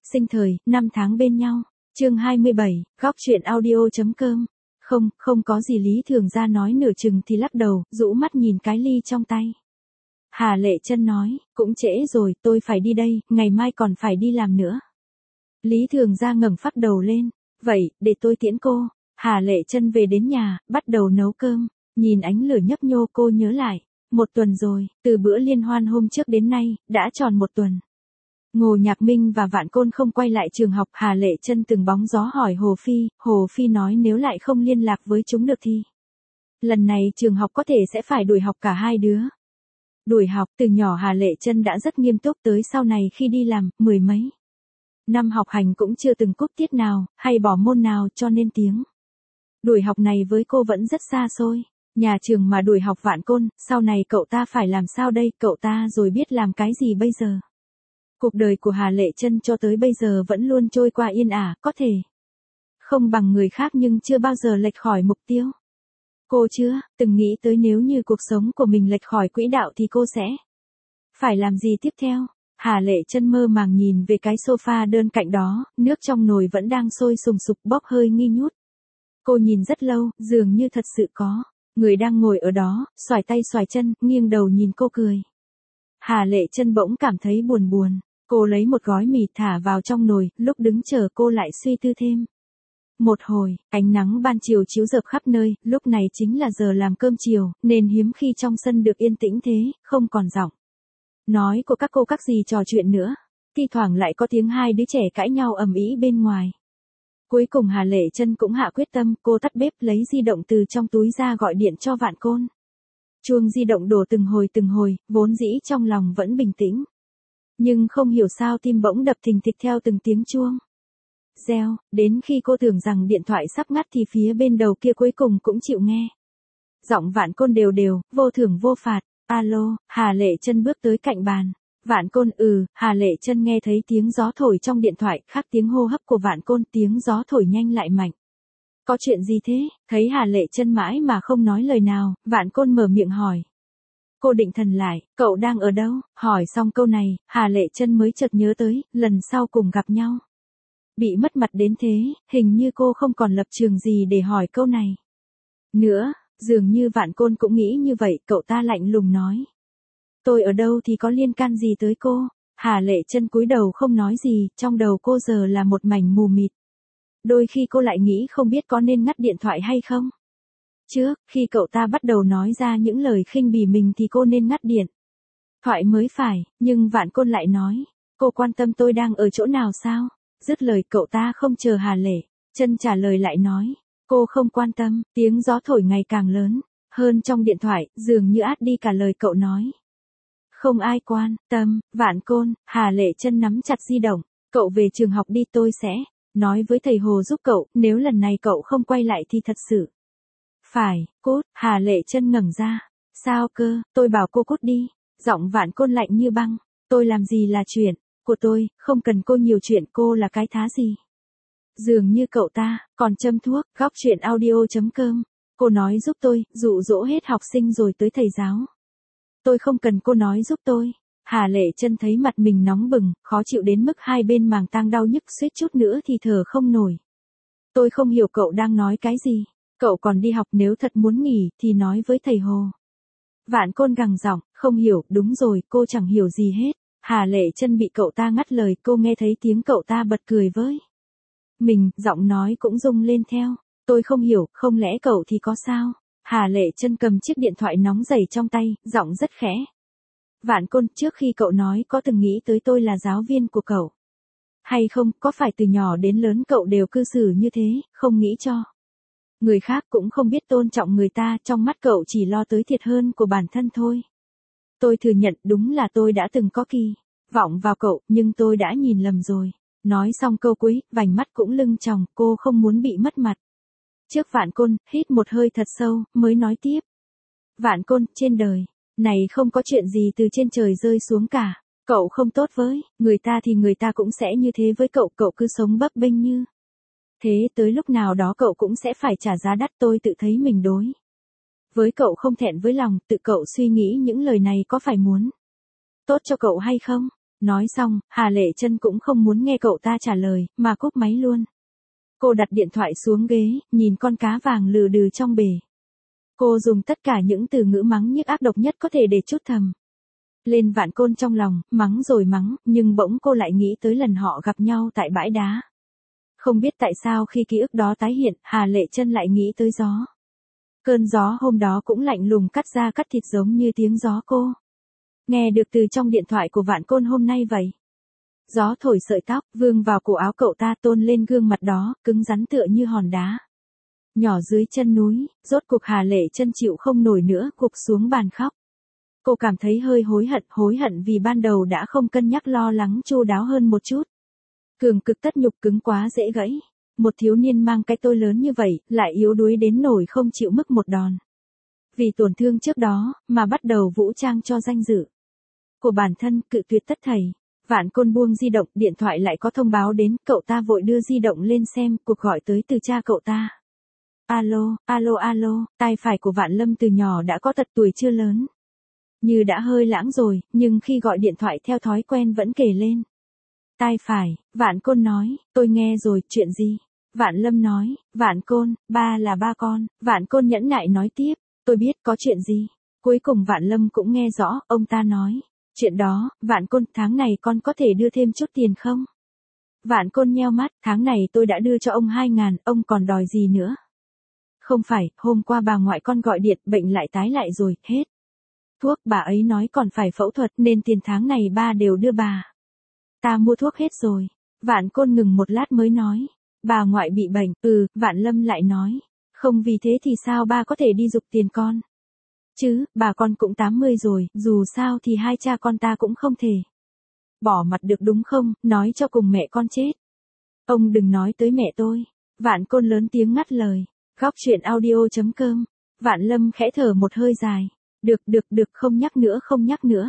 sinh thời, năm tháng bên nhau. Chương 27, góc truyện audio.com. Không có gì. Lý Thường Gia nói nửa chừng thì lắc đầu, rũ mắt nhìn cái ly trong tay. Hà Lệ Chân nói, cũng trễ rồi, tôi phải đi đây, ngày mai còn phải đi làm nữa. Lý Thường Gia ngẩng phát đầu lên, vậy, để tôi tiễn cô. Hà Lệ Chân về đến nhà, bắt đầu nấu cơm, nhìn ánh lửa nhấp nhô cô nhớ lại, 1 tuần rồi, từ bữa liên hoan hôm trước đến nay, đã tròn 1 tuần. Ngô Nhạc Minh và Vạn Côn không quay lại trường học, Hà Lệ Chân từng bóng gió hỏi Hồ Phi nói nếu lại không liên lạc với chúng được thì lần này trường học có thể sẽ phải đuổi học cả hai đứa. Đuổi học, từ nhỏ Hà Lệ Chân đã rất nghiêm túc, tới sau này khi đi làm, 10 mấy năm học hành cũng chưa từng cúp tiết nào, hay bỏ môn nào, cho nên tiếng đuổi học này với cô vẫn rất xa xôi. Nhà trường mà đuổi học Vạn Côn, sau này cậu ta phải làm sao đây, cậu ta rồi biết làm cái gì bây giờ? Cuộc đời của Hà Lệ Chân cho tới bây giờ vẫn luôn trôi qua yên ả, có thể không bằng người khác nhưng chưa bao giờ lệch khỏi mục tiêu. Cô chưa từng nghĩ tới nếu như cuộc sống của mình lệch khỏi quỹ đạo thì cô sẽ phải làm gì tiếp theo. Hà Lệ Chân mơ màng nhìn về cái sofa đơn cạnh đó, nước trong nồi vẫn đang sôi sùng sục bốc hơi nghi ngút. Cô nhìn rất lâu, dường như thật sự có người đang ngồi ở đó, xoài tay xoài chân, nghiêng đầu nhìn cô cười. Hà Lệ Chân bỗng cảm thấy buồn buồn. Cô lấy một gói mì thả vào trong nồi, lúc đứng chờ cô lại suy tư thêm. Một hồi, ánh nắng ban chiều chiếu rợp khắp nơi, lúc này chính là giờ làm cơm chiều, nên hiếm khi trong sân được yên tĩnh thế, không còn giọng nói của các cô các dì trò chuyện nữa. Thi thoảng lại có tiếng hai đứa trẻ cãi nhau ầm ĩ bên ngoài. Cuối cùng Hà Lệ Chân cũng hạ quyết tâm, cô tắt bếp lấy di động từ trong túi ra gọi điện cho Vạn Côn. Chuông di động đổ từng hồi, vốn dĩ trong lòng vẫn bình tĩnh. Nhưng không hiểu sao tim bỗng đập thình thịch theo từng tiếng chuông reo, đến khi cô tưởng rằng điện thoại sắp ngắt thì phía bên đầu kia cuối cùng cũng chịu nghe. Giọng Vạn Côn đều đều, vô thưởng vô phạt. Alo, Hà Lệ Chân bước tới cạnh bàn. Vạn Côn, Hà Lệ Chân nghe thấy tiếng gió thổi trong điện thoại, khác tiếng hô hấp của Vạn Côn, tiếng gió thổi nhanh lại mạnh. Có chuyện gì thế? Thấy Hà Lệ Chân mãi mà không nói lời nào, Vạn Côn mở miệng hỏi. Cô định thần lại, cậu đang ở đâu? Hỏi xong câu này, Hà Lệ Chân mới chợt nhớ tới, lần sau cùng gặp nhau. Bị mất mặt đến thế, hình như cô không còn lập trường gì để hỏi câu này nữa, dường như Vạn Côn cũng nghĩ như vậy, cậu ta lạnh lùng nói. Tôi ở đâu thì có liên can gì tới cô? Hà Lệ Chân cúi đầu không nói gì, trong đầu cô giờ là một mảnh mù mịt. Đôi khi cô lại nghĩ không biết có nên ngắt điện thoại hay không. Trước, khi cậu ta bắt đầu nói ra những lời khinh bỉ mình thì cô nên ngắt điện thoại mới phải, nhưng Vạn Côn lại nói, cô quan tâm tôi đang ở chỗ nào sao? Dứt lời cậu ta không chờ Hà Lệ Chân trả lời lại nói, cô không quan tâm. Tiếng gió thổi ngày càng lớn hơn trong điện thoại, dường như át đi cả lời cậu nói. Không ai quan tâm. Vạn Côn. Hà Lệ Chân nắm chặt di động, cậu về trường học đi, tôi sẽ nói với thầy Hồ giúp cậu, nếu lần này cậu không quay lại thì thật sự phải cút. Hà Lệ Chân ngẩng ra. Sao cơ? Tôi bảo cô cút đi. Giọng Vạn Côn lạnh như băng. Tôi làm gì là chuyện của tôi, không cần cô nhiều chuyện, cô là cái thá gì? Dường như cậu ta còn châm thuốc. Góc truyện audio.com. Cô nói giúp tôi, dụ dỗ hết học sinh rồi tới thầy giáo. Tôi không cần cô nói giúp tôi. Hà Lệ Chân thấy mặt mình nóng bừng, khó chịu đến mức hai bên màng tang đau nhức, suýt chút nữa thì thở không nổi. Tôi không hiểu cậu đang nói cái gì. Cậu còn đi học, nếu thật muốn nghỉ thì nói với thầy Hồ. Vạn Côn gằn giọng, không hiểu, đúng rồi, cô chẳng hiểu gì hết. Hà Lệ Chân bị cậu ta ngắt lời, cô nghe thấy tiếng cậu ta bật cười với mình, giọng nói cũng rung lên theo. Tôi không hiểu, không lẽ cậu thì có sao? Hà Lệ Chân cầm chiếc điện thoại nóng rầy trong tay, giọng rất khẽ. Vạn Côn, trước khi cậu nói có từng nghĩ tới tôi là giáo viên của cậu hay không? Có phải từ nhỏ đến lớn cậu đều cư xử như thế, không nghĩ cho người khác, cũng không biết tôn trọng người ta, trong mắt cậu chỉ lo tới thiệt hơn của bản thân thôi. Tôi thừa nhận, đúng là tôi đã từng có kỳ vọng vào cậu, nhưng tôi đã nhìn lầm rồi. Nói xong câu cuối, vành mắt cũng lưng tròng, cô không muốn bị mất mặt trước Vạn Côn, hít một hơi thật sâu, mới nói tiếp. Vạn Côn, trên đời này không có chuyện gì từ trên trời rơi xuống cả. Cậu không tốt với người ta thì người ta cũng sẽ như thế với cậu, cậu cứ sống bấp bênh như thế, tới lúc nào đó cậu cũng sẽ phải trả giá đắt. Tôi tự thấy mình đối với cậu không thẹn với lòng, tự cậu suy nghĩ những lời này có phải muốn tốt cho cậu hay không? Nói xong, Hà Lệ Chân cũng không muốn nghe cậu ta trả lời, mà cúp máy luôn. Cô đặt điện thoại xuống ghế, nhìn con cá vàng lừ đừ trong bể. Cô dùng tất cả những từ ngữ mắng nhiếc ác độc nhất có thể để trút thầm lên Vạn Côn trong lòng, mắng rồi mắng, nhưng bỗng cô lại nghĩ tới lần họ gặp nhau tại bãi đá. Không biết tại sao khi ký ức đó tái hiện, Hà Lệ Chân lại nghĩ tới gió. Cơn gió hôm đó cũng lạnh lùng cắt da cắt thịt giống như tiếng gió cô nghe được từ trong điện thoại của Vạn Côn hôm nay vậy. Gió thổi sợi tóc, vương vào cổ áo cậu ta tôn lên gương mặt đó, cứng rắn tựa như hòn đá. Nhỏ dưới chân núi, rốt cuộc Hà Lệ Chân chịu không nổi nữa, gục xuống bàn khóc. Cô cảm thấy hơi hối hận vì ban đầu đã không cân nhắc lo lắng chu đáo hơn một chút. Cường cực tất nhục cứng quá dễ gãy. Một thiếu niên mang cái tôi lớn như vậy, lại yếu đuối đến nổi không chịu mức một đòn. Vì tổn thương trước đó, mà bắt đầu vũ trang cho danh dự của bản thân, cự tuyệt tất thảy. Vạn Côn buông di động, điện thoại lại có thông báo đến, cậu ta vội đưa di động lên xem, cuộc gọi tới từ cha cậu ta. Alo, tai phải của Vạn Lâm từ nhỏ đã có tật tuổi chưa lớn. Như đã hơi lãng rồi, nhưng khi gọi điện thoại theo thói quen vẫn kể lên. Tai phải, Vạn Côn nói, tôi nghe rồi, chuyện gì? Vạn Lâm nói, Vạn Côn, ba là ba con. Vạn Côn nhẫn nại nói tiếp, tôi biết có chuyện gì. Cuối cùng Vạn Lâm cũng nghe rõ, ông ta nói. Chuyện đó, Vạn Côn, tháng này con có thể đưa thêm chút tiền không? Vạn Côn nheo mắt, tháng này tôi đã đưa cho ông 2.000, ông còn đòi gì nữa? Không phải, hôm qua bà ngoại con gọi điện, bệnh lại tái lại rồi, hết thuốc, bà ấy nói còn phải phẫu thuật nên tiền tháng này ba đều đưa bà. Ta mua thuốc hết rồi. Vạn Côn ngừng một lát mới nói. Bà ngoại bị bệnh, Vạn Lâm lại nói. Không vì thế thì sao ba có thể đi giục tiền con? Chứ, bà con cũng 80 rồi, dù sao thì hai cha con ta cũng không thể bỏ mặt được đúng không, nói cho cùng mẹ con chết. Ông đừng nói tới mẹ tôi. Vạn Côn lớn tiếng ngắt lời. Góc truyện audio.com. Vạn Lâm khẽ thở một hơi dài. Được, không nhắc nữa.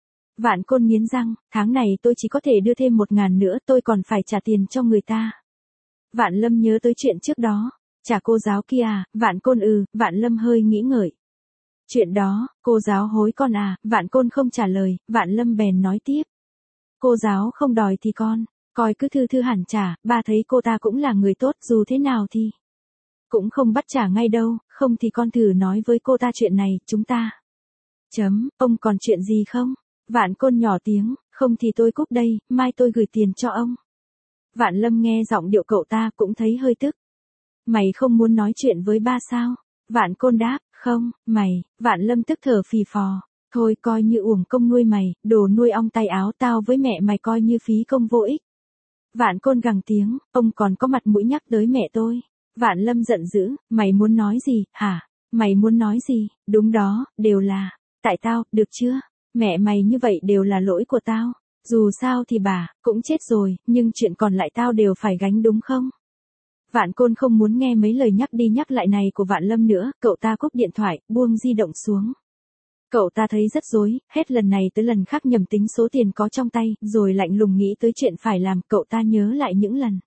Vạn Côn nghiến răng, tháng này tôi chỉ có thể đưa thêm 1.000 nữa, tôi còn phải trả tiền cho người ta. Vạn Lâm nhớ tới chuyện trước đó. Trả cô giáo kia à? Vạn Côn Vạn Lâm hơi nghĩ ngợi. Chuyện đó, cô giáo hối con à? Vạn Côn không trả lời, Vạn Lâm bèn nói tiếp. Cô giáo không đòi thì con, coi cứ thư hẳn trả, ba thấy cô ta cũng là người tốt, dù thế nào thì cũng không bắt trả ngay đâu, không thì con thử nói với cô ta chuyện này, chúng ta. Ông còn chuyện gì không? Vạn Côn nhỏ tiếng, không thì tôi cúp đây, mai tôi gửi tiền cho ông. Vạn Lâm nghe giọng điệu cậu ta cũng thấy hơi tức. Mày không muốn nói chuyện với ba sao? Vạn Côn đáp, không, mày. Vạn Lâm tức thở phì phò. Thôi coi như uổng công nuôi mày, đồ nuôi ong tay áo tao với mẹ mày coi như phí công vô ích. Vạn Côn gằn tiếng, ông còn có mặt mũi nhắc tới mẹ tôi. Vạn Lâm giận dữ, mày muốn nói gì, hả? Mày muốn nói gì? Đúng đó, đều là tại tao, được chưa? Mẹ mày như vậy đều là lỗi của tao. Dù sao thì bà cũng chết rồi, nhưng chuyện còn lại tao đều phải gánh đúng không? Vạn Côn không muốn nghe mấy lời nhắc đi nhắc lại này của Vạn Lâm nữa, cậu ta cúp điện thoại, buông di động xuống. Cậu ta thấy rất rối, hết lần này tới lần khác nhầm tính số tiền có trong tay, rồi lạnh lùng nghĩ tới chuyện phải làm, cậu ta nhớ lại những lần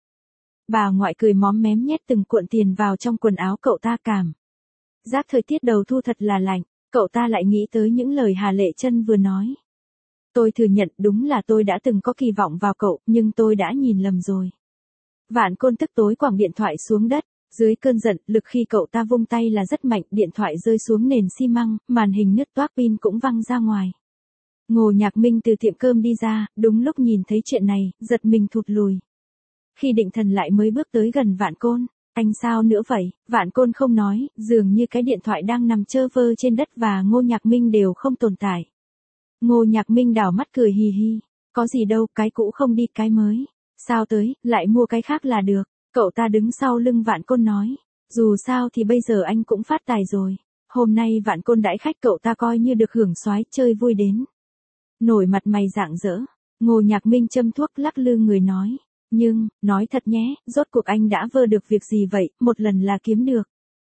bà ngoại cười móm mém nhét từng cuộn tiền vào trong quần áo cậu ta cảm giác thời tiết đầu thu thật là lạnh, cậu ta lại nghĩ tới những lời Hà Lệ Chân vừa nói. Tôi thừa nhận đúng là tôi đã từng có kỳ vọng vào cậu, nhưng tôi đã nhìn lầm rồi. Vạn Côn tức tối quẳng điện thoại xuống đất, dưới cơn giận, lực khi cậu ta vung tay là rất mạnh, điện thoại rơi xuống nền xi măng, màn hình nứt toác, pin cũng văng ra ngoài. Ngô Nhạc Minh từ tiệm cơm đi ra, đúng lúc nhìn thấy chuyện này, giật mình thụt lùi. Khi định thần lại mới bước tới gần Vạn Côn. Anh sao nữa vậy? Vạn Côn không nói, dường như cái điện thoại đang nằm trơ vơ trên đất và Ngô Nhạc Minh đều không tồn tại. Ngô Nhạc Minh đảo mắt cười hì hì. Có gì đâu, cái cũ không đi cái mới. Sao tới, lại mua cái khác là được. Cậu ta đứng sau lưng Vạn Côn nói. Dù sao thì bây giờ anh cũng phát tài rồi. Hôm nay Vạn Côn đãi khách, cậu ta coi như được hưởng soái chơi vui đến nổi mặt mày rạng rỡ. Ngô Nhạc Minh châm thuốc lắc lư người nói. Nhưng, nói thật nhé, rốt cuộc anh đã vơ được việc gì vậy, một lần là kiếm được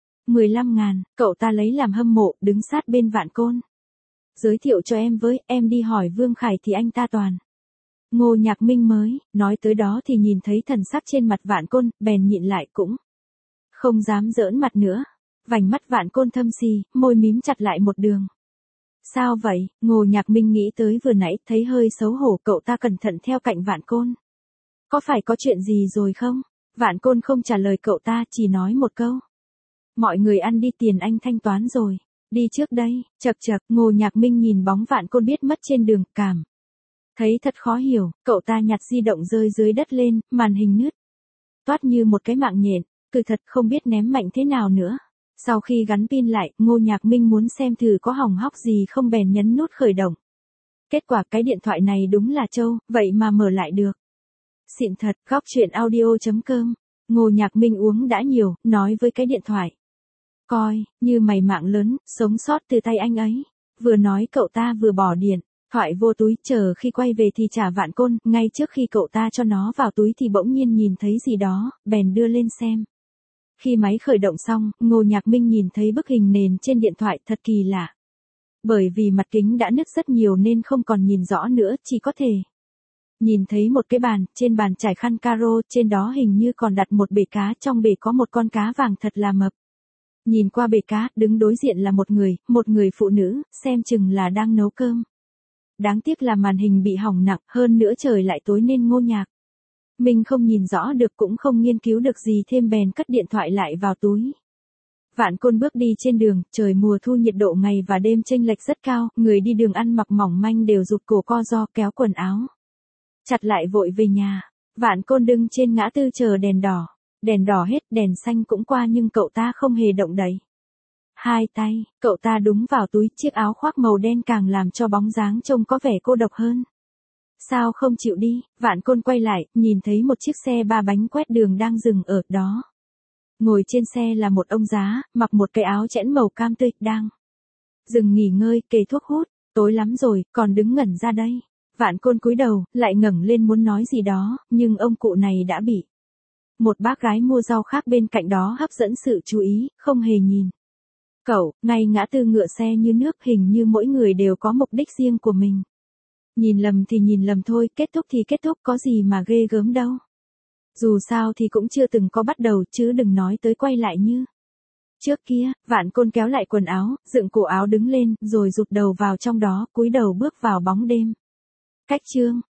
15.000, cậu ta lấy làm hâm mộ, đứng sát bên Vạn Côn. Giới thiệu cho em với, em đi hỏi Vương Khải thì anh ta toàn. Ngô Nhạc Minh mới, nói tới đó thì nhìn thấy thần sắc trên mặt Vạn Côn, bèn nhịn lại cũng không dám giỡn mặt nữa. Vành mắt Vạn Côn thâm xì, môi mím chặt lại một đường. Sao vậy? Ngô Nhạc Minh nghĩ tới vừa nãy, thấy hơi xấu hổ, cậu ta cẩn thận theo cạnh Vạn Côn. Có phải có chuyện gì rồi không? Vạn Côn không trả lời cậu ta, chỉ nói một câu. Mọi người ăn đi, tiền anh thanh toán rồi. Đi trước đây. Chậc chậc, Ngô Nhạc Minh nhìn bóng Vạn Côn biết mất trên đường, cảm thấy thật khó hiểu, cậu ta nhặt di động rơi dưới đất lên, màn hình nứt toát như một cái mạng nhện, cứ thật không biết ném mạnh thế nào nữa. Sau khi gắn pin lại, Ngô Nhạc Minh muốn xem thử có hỏng hóc gì không bèn nhấn nút khởi động. Kết quả cái điện thoại này đúng là trâu, vậy mà mở lại được. Xịn thật, góc chuyện audio.com. Ngô Nhạc Minh uống đã nhiều, nói với cái điện thoại. Coi, như mày mạng lớn, sống sót từ tay anh ấy. Vừa nói cậu ta vừa bỏ điện thoại vô túi, chờ khi quay về thì trả Vạn Côn, ngay trước khi cậu ta cho nó vào túi thì bỗng nhiên nhìn thấy gì đó, bèn đưa lên xem. Khi máy khởi động xong, Ngô Nhạc Minh nhìn thấy bức hình nền trên điện thoại thật kỳ lạ. Bởi vì mặt kính đã nứt rất nhiều nên không còn nhìn rõ nữa, chỉ có thể nhìn thấy một cái bàn, trên bàn trải khăn caro, trên đó hình như còn đặt một bể cá, trong bể có một con cá vàng thật là mập. Nhìn qua bể cá, đứng đối diện là một người phụ nữ, xem chừng là đang nấu cơm. Đáng tiếc là màn hình bị hỏng nặng, hơn nữa trời lại tối nên Ngô Nhạc Minh không nhìn rõ được cũng không nghiên cứu được gì thêm, bèn cất điện thoại lại vào túi. Vạn Côn bước đi trên đường, trời mùa thu nhiệt độ ngày và đêm chênh lệch rất cao, người đi đường ăn mặc mỏng manh đều rụt cổ co ro, kéo quần áo chặt lại vội về nhà. Vạn Côn đứng trên ngã tư chờ đèn đỏ hết, đèn xanh cũng qua nhưng cậu ta không hề động đậy. Hai tay, cậu ta đúng vào túi, chiếc áo khoác màu đen càng làm cho bóng dáng trông có vẻ cô độc hơn. Sao không chịu đi? Vạn Côn quay lại, nhìn thấy một chiếc xe ba bánh quét đường đang dừng ở đó. Ngồi trên xe là một ông già, mặc một cái áo chẽn màu cam tươi, đang dừng nghỉ ngơi, kê thuốc hút. Tối lắm rồi, còn đứng ngẩn ra đây. Vạn Côn cúi đầu, lại ngẩng lên muốn nói gì đó, nhưng ông cụ này đã bị một bác gái mua rau khác bên cạnh đó hấp dẫn sự chú ý, không hề nhìn. Cậu, ngay ngã tư ngựa xe như nước, hình như mỗi người đều có mục đích riêng của mình. Nhìn lầm thì nhìn lầm thôi, kết thúc thì kết thúc, có gì mà ghê gớm đâu. Dù sao thì cũng chưa từng có bắt đầu, chứ đừng nói tới quay lại như trước kia. Vạn Côn kéo lại quần áo, dựng cổ áo đứng lên, rồi rụt đầu vào trong đó, cúi đầu bước vào bóng đêm. Cách chương